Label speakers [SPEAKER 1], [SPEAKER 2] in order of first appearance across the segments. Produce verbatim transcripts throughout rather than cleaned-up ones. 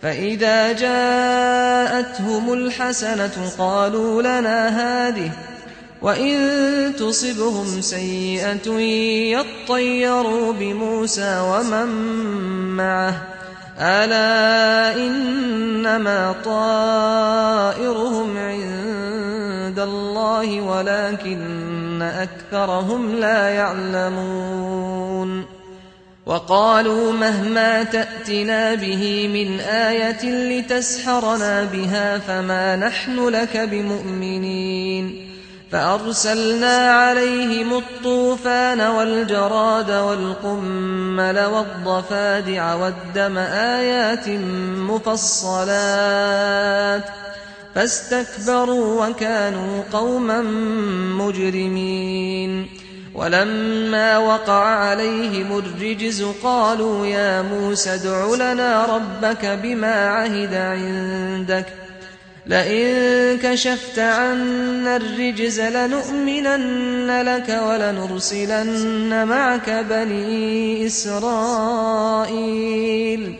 [SPEAKER 1] فإذا جاءتهم الحسنة قالوا لنا هذه، وإن تصبهم سيئة يطيروا بموسى ومن معه، ألا إنما طائرهم عند الله ولكن أكثرهم لا يعلمون. وقالوا مهما تأتنا به من آية لتسحرنا بها فما نحن لك بمؤمنين. فأرسلنا عليهم الطوفان والجراد والقمل والضفادع والدم آيات مفصلات فاستكبروا وكانوا قوما مجرمين. ولما وقع عليهم الرجز قالوا يا موسى ادع لنا ربك بما عهد عندك لئن كشفت عنا الرجز لنؤمنن لك ولنرسلن معك بني إسرائيل.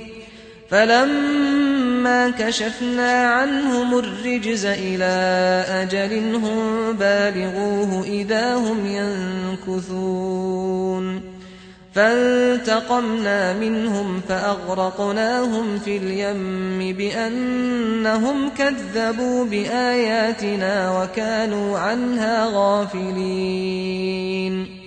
[SPEAKER 1] فلما كشفنا عنهم الرجز إلى أجل هم بالغوه إذا هم ينكثون. فانتقمنا منهم فأغرقناهم في اليم بأنهم كذبوا بآياتنا وكانوا عنها غافلين.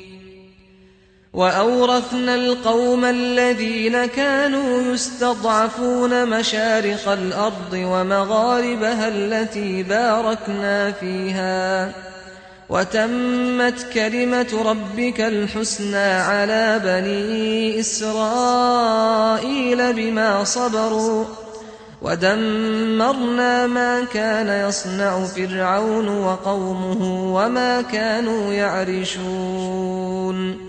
[SPEAKER 1] وأورثنا القوم الذين كانوا يستضعفون مشارق الأرض ومغاربها التي باركنا فيها، وتمت كلمة ربك الحسنى على بني إسرائيل بما صبروا، ودمرنا ما كان يصنع فرعون وقومه وما كانوا يعرشون.